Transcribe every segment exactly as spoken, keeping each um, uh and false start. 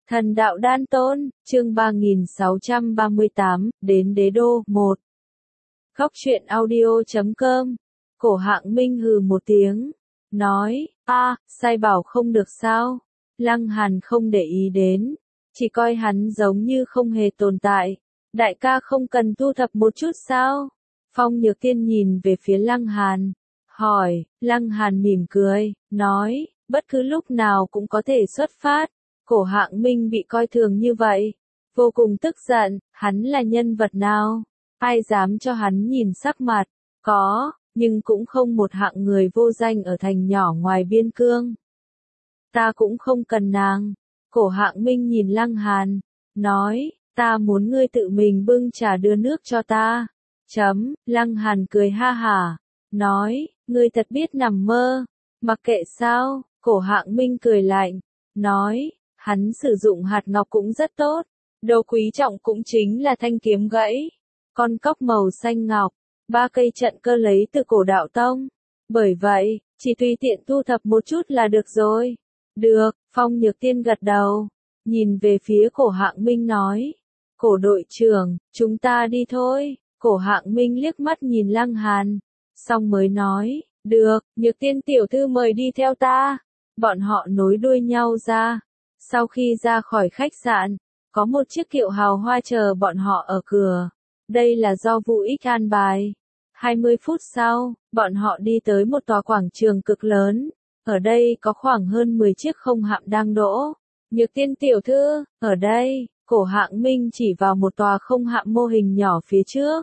Thần đạo đan tôn, chương ba nghìn sáu trăm ba mươi tám, đến đế đô, một. Góc truyện audio chấm com. Cổ Hạng Minh hừ một tiếng, nói, a, sai bảo không được sao. Lăng Hàn không để ý đến, chỉ coi hắn giống như không hề tồn tại. Đại ca không cần thu thập một chút sao? Phong Nhược Tiên nhìn về phía Lăng Hàn, hỏi. Lăng Hàn mỉm cười, nói, bất cứ lúc nào cũng có thể xuất phát. Cổ Hạng Minh bị coi thường như vậy, vô cùng tức giận. Hắn là nhân vật nào? Ai dám cho hắn nhìn sắc mặt? Có, nhưng cũng không một hạng người vô danh ở thành nhỏ ngoài biên cương. Ta cũng không cần nàng. Cổ Hạng Minh nhìn Lăng Hàn, nói, ta muốn ngươi tự mình bưng trà đưa nước cho ta. Chấm, Lăng Hàn cười ha hả, nói, ngươi thật biết nằm mơ. Mặc kệ sao? Cổ Hạng Minh cười lạnh, nói, hắn sử dụng hạt ngọc cũng rất tốt. Đồ quý trọng cũng chính là thanh kiếm gãy, con cóc màu xanh ngọc, ba cây trận cơ lấy từ cổ đạo tông. Bởi vậy, chỉ tùy tiện thu thập một chút là được rồi. Được, Phong Nhược Tiên gật đầu, nhìn về phía Cổ Hạng Minh nói, Cổ đội trưởng, chúng ta đi thôi. Cổ Hạng Minh liếc mắt nhìn Lăng Hàn, xong mới nói, được, Nhược Tiên tiểu thư mời đi theo ta. Bọn họ nối đuôi nhau ra. Sau khi ra khỏi khách sạn, có một chiếc kiệu hào hoa chờ bọn họ ở cửa. Đây là do Vu Ích an bài. hai mươi phút sau, bọn họ đi tới một tòa quảng trường cực lớn. Ở đây có khoảng hơn mười chiếc không hạm đang đỗ. Nhược Tiên tiểu thư, ở đây, Cổ Hạng Minh chỉ vào một tòa không hạm mô hình nhỏ phía trước.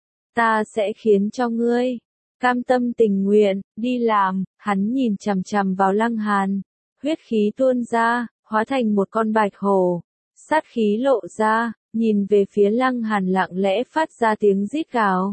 Ta sẽ khiến cho ngươi cam tâm tình nguyện đi làm. Hắn nhìn chằm chằm vào Lăng Hàn, huyết khí tuôn ra, hóa thành một con bạch hổ, sát khí lộ ra, nhìn về phía Lăng Hàn lặng lẽ phát ra tiếng rít gào.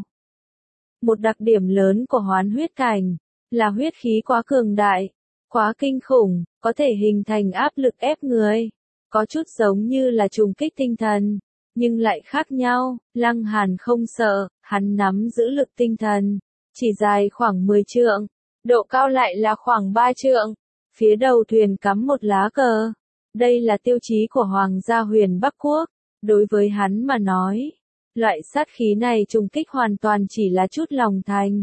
Một đặc điểm lớn của hoán huyết cảnh là huyết khí quá cường đại, quá kinh khủng, có thể hình thành áp lực ép người, có chút giống như là trùng kích tinh thần, nhưng lại khác nhau. Lăng Hàn không sợ, hắn nắm giữ lực tinh thần, chỉ dài khoảng mười trượng, độ cao lại là khoảng ba trượng, phía đầu thuyền cắm một lá cờ. Đây là tiêu chí của Hoàng gia Huyền Bắc Quốc. Đối với hắn mà nói, loại sát khí này trùng kích hoàn toàn chỉ là chút lòng thành.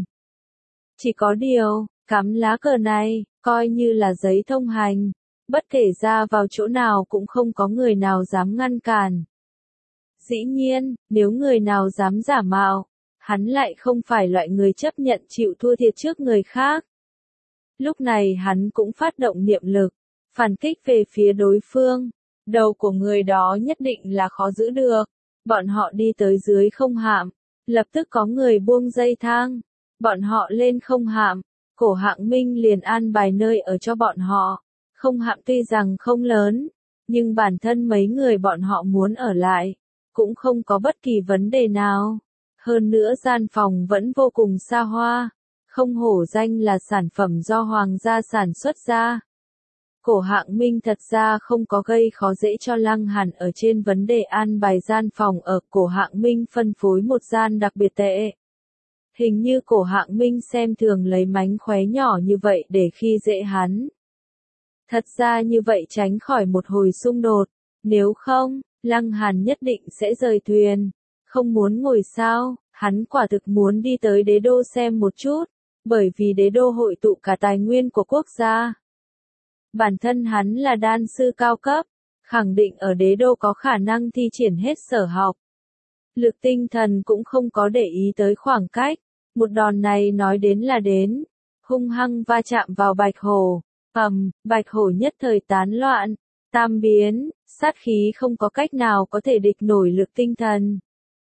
Chỉ có điều, cắm lá cờ này, coi như là giấy thông hành, bất kể ra vào chỗ nào cũng không có người nào dám ngăn cản. Dĩ nhiên, nếu người nào dám giả mạo, hắn lại không phải loại người chấp nhận chịu thua thiệt trước người khác. Lúc này hắn cũng phát động niệm lực, phản kích về phía đối phương. Đầu của người đó nhất định là khó giữ được. Bọn họ đi tới dưới không hạm, lập tức có người buông dây thang. Bọn họ lên không hạm, Cổ Hạng Minh liền an bài nơi ở cho bọn họ. Không hạm tuy rằng không lớn, nhưng bản thân mấy người bọn họ muốn ở lại, cũng không có bất kỳ vấn đề nào. Hơn nữa gian phòng vẫn vô cùng xa hoa, không hổ danh là sản phẩm do Hoàng gia sản xuất ra. Cổ Hạng Minh thật ra không có gây khó dễ cho Lăng Hàn ở trên vấn đề an bài gian phòng ở. Cổ Hạng Minh phân phối một gian đặc biệt tệ. Hình như Cổ Hạng Minh xem thường lấy mánh khóe nhỏ như vậy để khi dễ hắn. Thật ra như vậy tránh khỏi một hồi xung đột, nếu không, Lăng Hàn nhất định sẽ rời thuyền. Không muốn ngồi sao, hắn quả thực muốn đi tới đế đô xem một chút, bởi vì đế đô hội tụ cả tài nguyên của quốc gia. Bản thân hắn là đan sư cao cấp, khẳng định ở đế đô có khả năng thi triển hết sở học. Lực tinh thần cũng không có để ý tới khoảng cách, một đòn này nói đến là đến, hung hăng va chạm vào bạch hổ, ầm, bạch hổ nhất thời tán loạn, tam biến, sát khí không có cách nào có thể địch nổi lực tinh thần.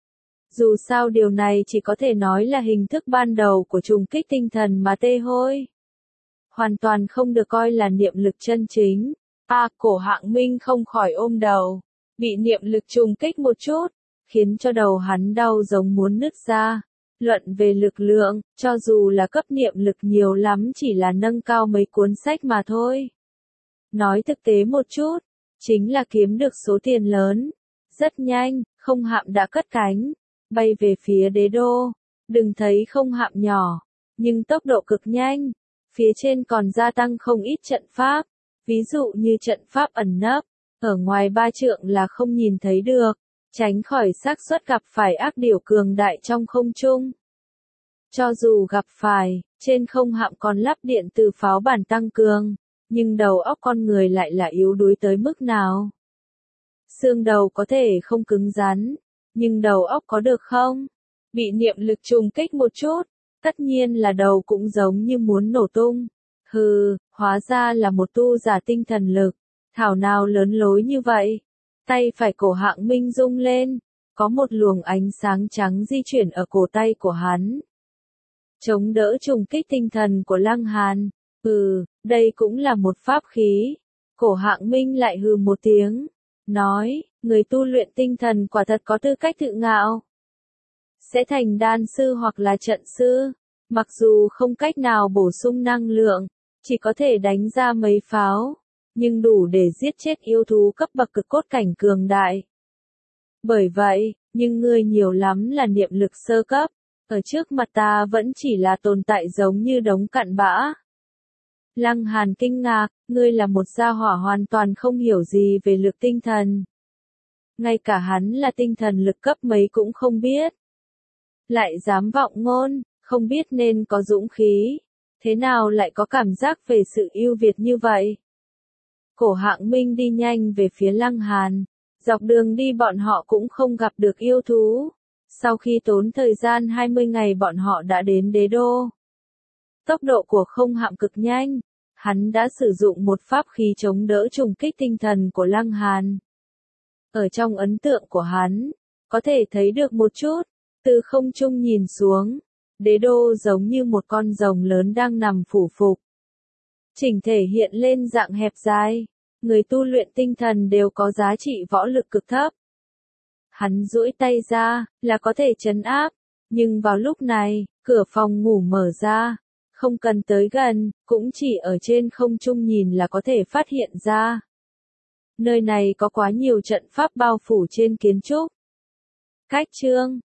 Dù sao điều này chỉ có thể nói là hình thức ban đầu của trùng kích tinh thần mà tê hôi. Hoàn toàn không được coi là niệm lực chân chính. A, à, Cổ Hạng Minh không khỏi ôm đầu, bị niệm lực trùng kích một chút, khiến cho đầu hắn đau giống muốn nứt ra. Luận về lực lượng, cho dù là cấp niệm lực nhiều lắm chỉ là nâng cao mấy cuốn sách mà thôi. Nói thực tế một chút, chính là kiếm được số tiền lớn. Rất nhanh, không hạm đã cất cánh, bay về phía đế đô. Đừng thấy không hạm nhỏ, nhưng tốc độ cực nhanh. Phía trên còn gia tăng không ít trận pháp, ví dụ như trận pháp ẩn nấp, Ở ngoài ba trượng là không nhìn thấy được, tránh khỏi xác suất gặp phải ác điểu cường đại trong không trung. Cho dù gặp phải, trên không hạm còn lắp điện từ pháo bản tăng cường, nhưng đầu óc con người lại là yếu đuối tới mức nào? Xương đầu có thể không cứng rắn, nhưng đầu óc có được không? Bị niệm lực trùng kích một chút, tất nhiên là đầu cũng giống như muốn nổ tung. Hừ, hóa ra là một tu giả tinh thần lực, thảo nào lớn lối như vậy. Tay phải cổ Hạng Minh rung lên, có một luồng ánh sáng trắng di chuyển ở cổ tay của hắn. Chống đỡ trùng kích tinh thần của Lăng Hàn. Ừ, đây cũng là một pháp khí. Cổ Hạng Minh lại hừ một tiếng, nói, người tu luyện tinh thần quả thật có tư cách tự ngạo. Sẽ thành đan sư hoặc là trận sư, mặc dù không cách nào bổ sung năng lượng, chỉ có thể đánh ra mấy pháo, nhưng đủ để giết chết yêu thú cấp bậc cực cốt cảnh cường đại. Bởi vậy, nhưng ngươi nhiều lắm là niệm lực sơ cấp, ở trước mặt ta vẫn chỉ là tồn tại giống như đống cặn bã. Lăng Hàn kinh ngạc, ngươi là một gia hỏa hoàn toàn không hiểu gì về lực tinh thần. Ngay cả hắn là tinh thần lực cấp mấy cũng không biết. Lại dám vọng ngôn, không biết nên có dũng khí, thế nào lại có cảm giác về sự ưu việt như vậy. Cổ Hạng Minh đi nhanh về phía Lăng Hàn, dọc đường đi bọn họ cũng không gặp được yêu thú. Sau khi tốn thời gian hai mươi ngày bọn họ đã đến đế đô. Tốc độ của không hạm cực nhanh, hắn đã sử dụng một pháp khí chống đỡ trùng kích tinh thần của Lăng Hàn. Ở trong ấn tượng của hắn, có thể thấy được một chút, từ không trung nhìn xuống, đế đô giống như một con rồng lớn đang nằm phủ phục. Chỉnh thể hiện lên dạng hẹp dài, người tu luyện tinh thần đều có giá trị võ lực cực thấp. Hắn duỗi tay ra, là có thể trấn áp, nhưng vào lúc này, cửa phòng ngủ mở ra, không cần tới gần, cũng chỉ ở trên không trung nhìn là có thể phát hiện ra. Nơi này có quá nhiều trận pháp bao phủ trên kiến trúc. Cách chương